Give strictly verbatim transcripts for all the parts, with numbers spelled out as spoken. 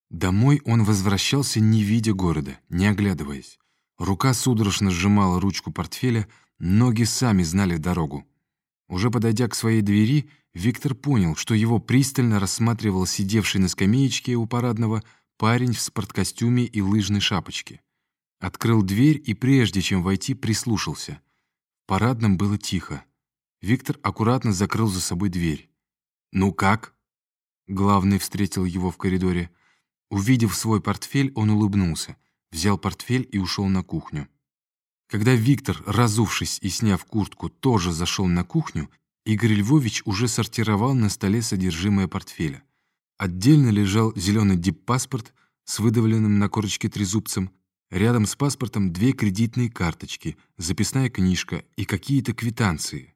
Домой он возвращался, не видя города, не оглядываясь. Рука судорожно сжимала ручку портфеля, ноги сами знали дорогу. Уже подойдя к своей двери, Виктор понял, что его пристально рассматривал сидевший на скамеечке у парадного парень в спорткостюме и лыжной шапочке. Открыл дверь и, прежде чем войти, прислушался. В парадном было тихо. Виктор аккуратно закрыл за собой дверь. «Ну как?» Главный встретил его в коридоре. Увидев свой портфель, он улыбнулся, взял портфель и ушел на кухню. Когда Виктор, разувшись и сняв куртку, тоже зашел на кухню, Игорь Львович уже сортировал на столе содержимое портфеля. Отдельно лежал зеленый диппаспорт с выдавленным на корочке трезубцем, рядом с паспортом две кредитные карточки, записная книжка и какие-то квитанции.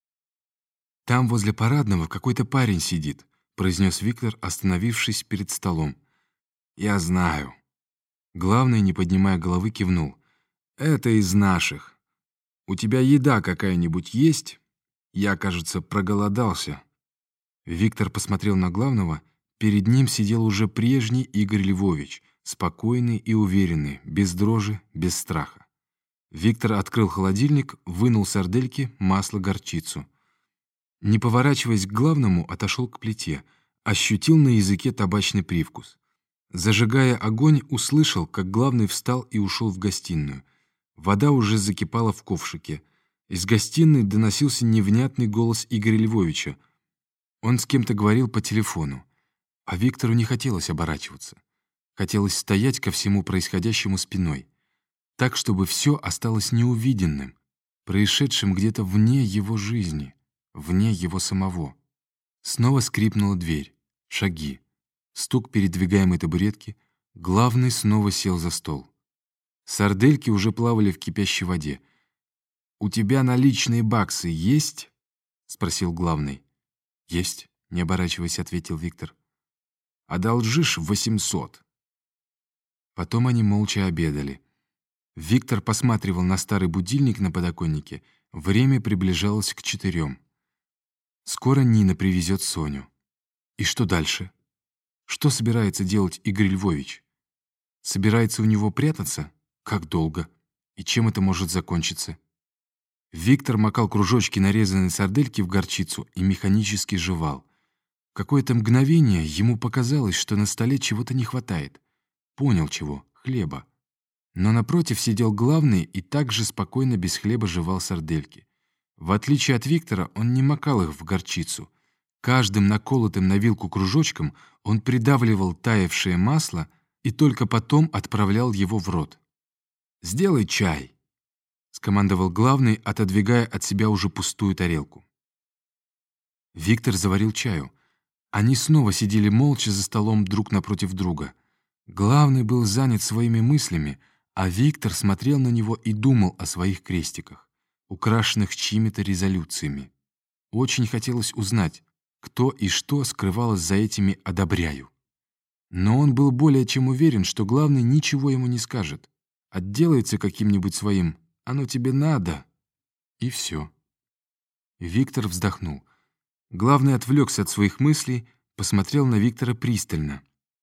«Там возле парадного какой-то парень сидит», — произнес Виктор, остановившись перед столом. «Я знаю». Главный, не поднимая головы, кивнул. «Это из наших. У тебя еда какая-нибудь есть? Я, кажется, проголодался». Виктор посмотрел на главного. Перед ним сидел уже прежний Игорь Львович, спокойный и уверенный, без дрожи, без страха. Виктор открыл холодильник, вынул сардельки, масло, горчицу. Не поворачиваясь к главному, отошел к плите, ощутил на языке табачный привкус. Зажигая огонь, услышал, как главный встал и ушел в гостиную. Вода уже закипала в ковшике. Из гостиной доносился невнятный голос Игоря Львовича. Он с кем-то говорил по телефону. А Виктору не хотелось оборачиваться. Хотелось стоять ко всему происходящему спиной. Так, чтобы все осталось неувиденным, происшедшим где-то вне его жизни, вне его самого. Снова скрипнула дверь. Шаги. Стук передвигаемой табуретки. Главный снова сел за стол. Сардельки уже плавали в кипящей воде. «У тебя наличные баксы есть?» — спросил главный. «Есть», — не оборачиваясь, ответил Виктор. «Одолжишь восемьсот». Потом они молча обедали. Виктор посматривал на старый будильник на подоконнике. Время приближалось к четырем. Скоро Нина привезет Соню. И что дальше? Что собирается делать Игорь Львович? Собирается у него прятаться? Как долго? И чем это может закончиться? Виктор макал кружочки нарезанной сардельки в горчицу и механически жевал. В какое-то мгновение ему показалось, что на столе чего-то не хватает. Понял чего — хлеба. Но напротив сидел главный и также спокойно без хлеба жевал сардельки. В отличие от Виктора, он не макал их в горчицу. Каждым наколотым на вилку кружочком он придавливал таявшее масло и только потом отправлял его в рот. «Сделай чай», — скомандовал главный, отодвигая от себя уже пустую тарелку. Виктор заварил чаю. Они снова сидели молча за столом друг напротив друга. Главный был занят своими мыслями, а Виктор смотрел на него и думал о своих крестиках, украшенных чьими-то резолюциями. Очень хотелось узнать, кто и что скрывалось за этими «одобряю». Но он был более чем уверен, что главный ничего ему не скажет. Отделается каким-нибудь своим «оно тебе надо» и все. Виктор вздохнул. Главный отвлекся от своих мыслей, посмотрел на Виктора пристально.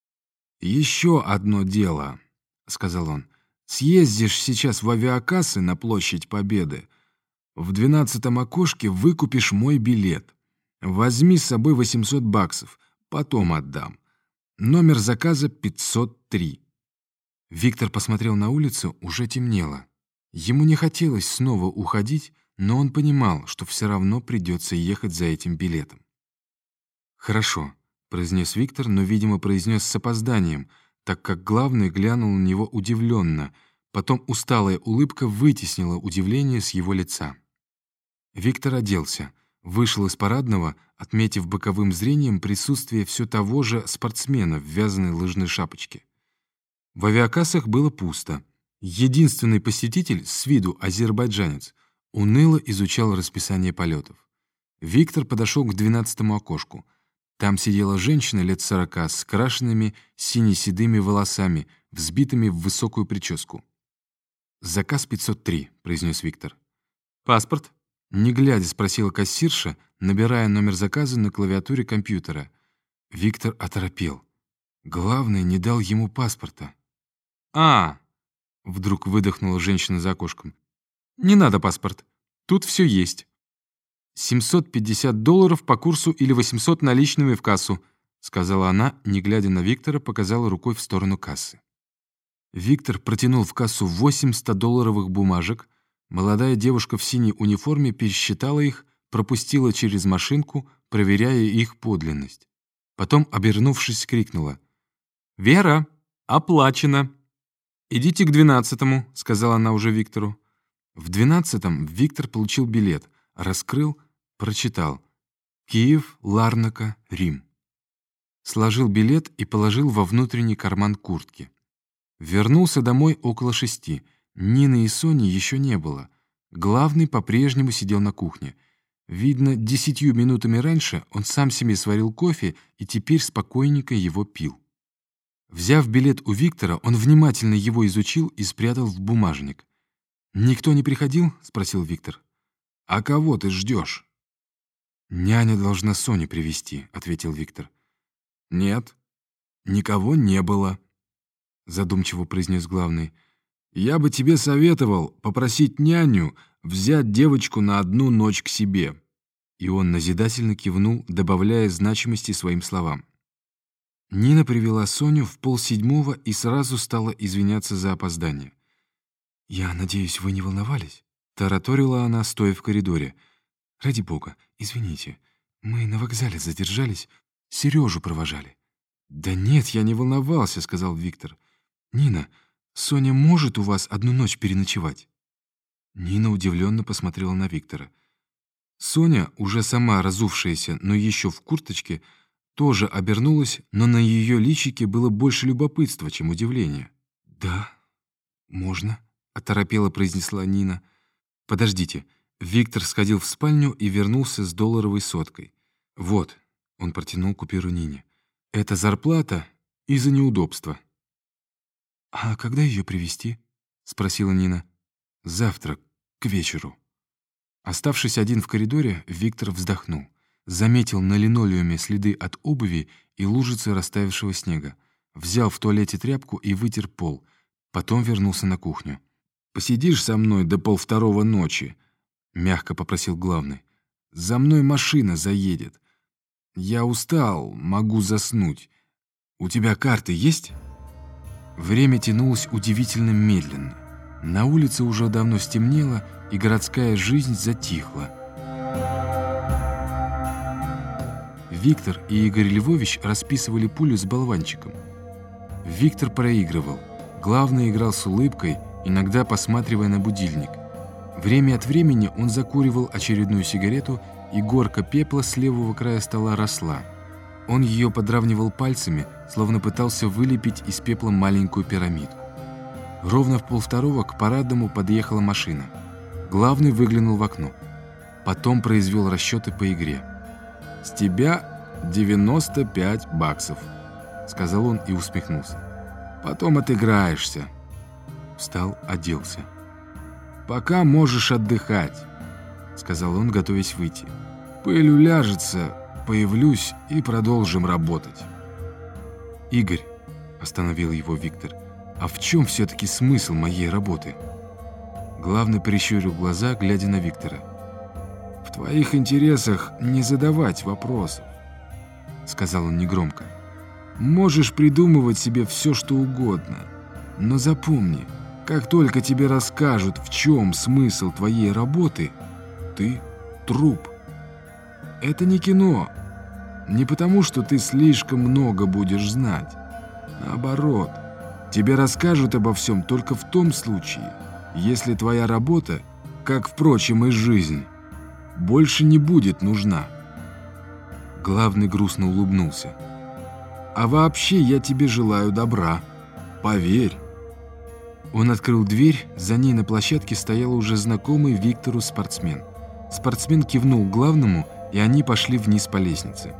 «Еще одно дело», — сказал он. «Съездишь сейчас в авиакассы на площадь Победы. В двенадцатом окошке выкупишь мой билет. Возьми с собой восемьсот баксов, потом отдам. Номер заказа пятьсот три». Виктор посмотрел на улицу, уже темнело. Ему не хотелось снова уходить, но он понимал, что все равно придется ехать за этим билетом. «Хорошо», — произнес Виктор, но, видимо, произнес с опозданием, так как главный глянул на него удивленно, потом усталая улыбка вытеснила удивление с его лица. Виктор оделся, вышел из парадного, отметив боковым зрением присутствие все того же спортсмена в вязаной лыжной шапочке. В авиакассах было пусто. Единственный посетитель, с виду азербайджанец, уныло изучал расписание полетов. Виктор подошел к двенадцатому окошку. Там сидела женщина лет сорока с крашенными сине-седыми волосами, взбитыми в высокую прическу. «Заказ пятьсот три», — произнес Виктор. «Паспорт?» — не глядя спросила кассирша, набирая номер заказа на клавиатуре компьютера. Виктор оторопел. Главный не дал ему паспорта. «А!» — вдруг выдохнула женщина за окошком. «Не надо паспорт. Тут все есть. семьсот пятьдесят долларов по курсу или восемьсот наличными в кассу», — сказала она, не глядя на Виктора, показала рукой в сторону кассы. Виктор протянул в кассу восемь стодолларовых бумажек. Молодая девушка в синей униформе пересчитала их, пропустила через машинку, проверяя их подлинность. Потом, обернувшись, крикнула: «Вера, оплачено!» «Идите к двенадцатому», — сказала она уже Виктору. В двенадцатом Виктор получил билет, раскрыл, прочитал: «Киев, Ларнака, Рим». Сложил билет и положил во внутренний карман куртки. Вернулся домой около шести. Нины и Сони еще не было. Главный по-прежнему сидел на кухне. Видно, десятью минутами раньше он сам себе сварил кофе и теперь спокойненько его пил. Взяв билет у Виктора, он внимательно его изучил и спрятал в бумажник. «Никто не приходил?» — спросил Виктор. «А кого ты ждешь?» «Няня должна Соню привезти», — ответил Виктор. «Нет, никого не было», — задумчиво произнес главный. «Я бы тебе советовал попросить няню взять девочку на одну ночь к себе». И он назидательно кивнул, добавляя значимости своим словам. Нина привела Соню в полседьмого и сразу стала извиняться за опоздание. «Я надеюсь, вы не волновались?» — тараторила она, стоя в коридоре. «Ради бога, извините, мы на вокзале задержались, Сережу провожали». «Да нет, я не волновался», — сказал Виктор. «Нина, Соня может у вас одну ночь переночевать?» Нина удивленно посмотрела на Виктора. Соня, уже сама разувшаяся, но еще в курточке, тоже обернулась, но на ее личике было больше любопытства, чем удивления. «Да, можно», — оторопело произнесла Нина. «Подождите». Виктор сходил в спальню и вернулся с долларовой соткой. «Вот», — он протянул купюру Нине, — «это зарплата из-за неудобства». «А когда ее привезти?» — спросила Нина. «Завтра, к вечеру». Оставшись один в коридоре, Виктор вздохнул. Заметил на линолеуме следы от обуви и лужицы растаявшего снега. Взял в туалете тряпку и вытер пол. Потом вернулся на кухню. «Посидишь со мной до полвторого ночи?» — мягко попросил главный. «За мной машина заедет. Я устал, могу заснуть. У тебя карты есть?» Время тянулось удивительно медленно. На улице уже давно стемнело, и городская жизнь затихла. Виктор и Игорь Львович расписывали пулю с болванчиком. Виктор проигрывал. Главный играл с улыбкой, иногда посматривая на будильник. Время от времени он закуривал очередную сигарету, и горка пепла с левого края стола росла. Он ее подравнивал пальцами, словно пытался вылепить из пепла маленькую пирамидку. Ровно в полвторого к парадному подъехала машина. Главный выглянул в окно. Потом произвел расчеты по игре. «С тебя девяносто пять баксов», — сказал он и усмехнулся. «Потом отыграешься». Встал, оделся. «Пока можешь отдыхать», — сказал он, готовясь выйти. «Пыль уляжется, появлюсь и продолжим работать». «Игорь», — остановил его Виктор, — «а в чем все-таки смысл моей работы?» Главный прищурил глаза, глядя на Виктора. «В твоих интересах не задавать вопросов», — сказал он негромко. «Можешь придумывать себе все, что угодно, но запомни, как только тебе расскажут, в чем смысл твоей работы, ты труп. Это не кино, не потому, что ты слишком много будешь знать. Наоборот, тебе расскажут обо всем только в том случае, если твоя работа, как, впрочем, и жизнь, больше не будет нужна». Главный грустно улыбнулся. «А вообще я тебе желаю добра. Поверь». Он открыл дверь, за ней на площадке стоял уже знакомый Виктору спортсмен. Спортсмен кивнул главному, и они пошли вниз по лестнице.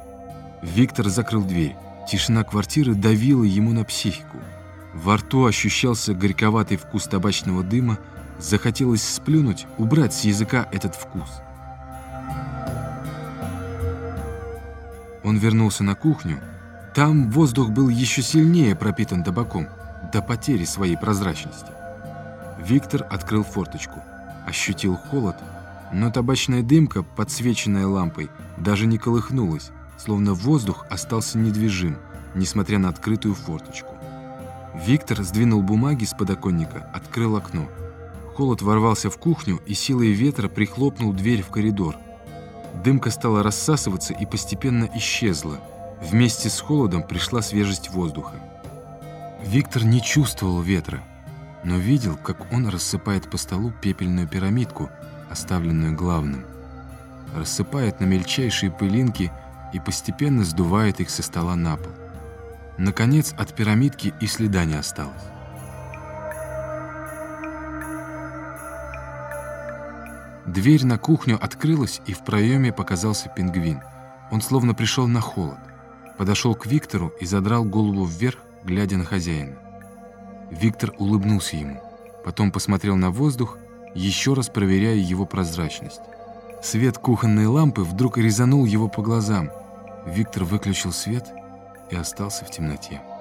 Виктор закрыл дверь. Тишина квартиры давила ему на психику. Во рту ощущался горьковатый вкус табачного дыма. Захотелось сплюнуть, убрать с языка этот вкус. Он вернулся на кухню. Там воздух был еще сильнее пропитан табаком, до потери своей прозрачности. Виктор открыл форточку, ощутил холод, но табачная дымка, подсвеченная лампой, даже не колыхнулась, словно воздух остался недвижим, несмотря на открытую форточку. Виктор сдвинул бумаги с подоконника, открыл окно. Холод ворвался в кухню и силой ветра прихлопнул дверь в коридор. Дымка стала рассасываться и постепенно исчезла. Вместе с холодом пришла свежесть воздуха. Виктор не чувствовал ветра, но видел, как он рассыпает по столу пепельную пирамидку, оставленную главным. Рассыпает на мельчайшие пылинки и постепенно сдувает их со стола на пол. Наконец, от пирамидки и следа не осталось. Дверь на кухню открылась, и в проеме показался пингвин. Он словно пришел на холод. Подошел к Виктору и задрал голову вверх, глядя на хозяина. Виктор улыбнулся ему, потом посмотрел на воздух, еще раз проверяя его прозрачность. Свет кухонной лампы вдруг резанул его по глазам. Виктор выключил свет и остался в темноте.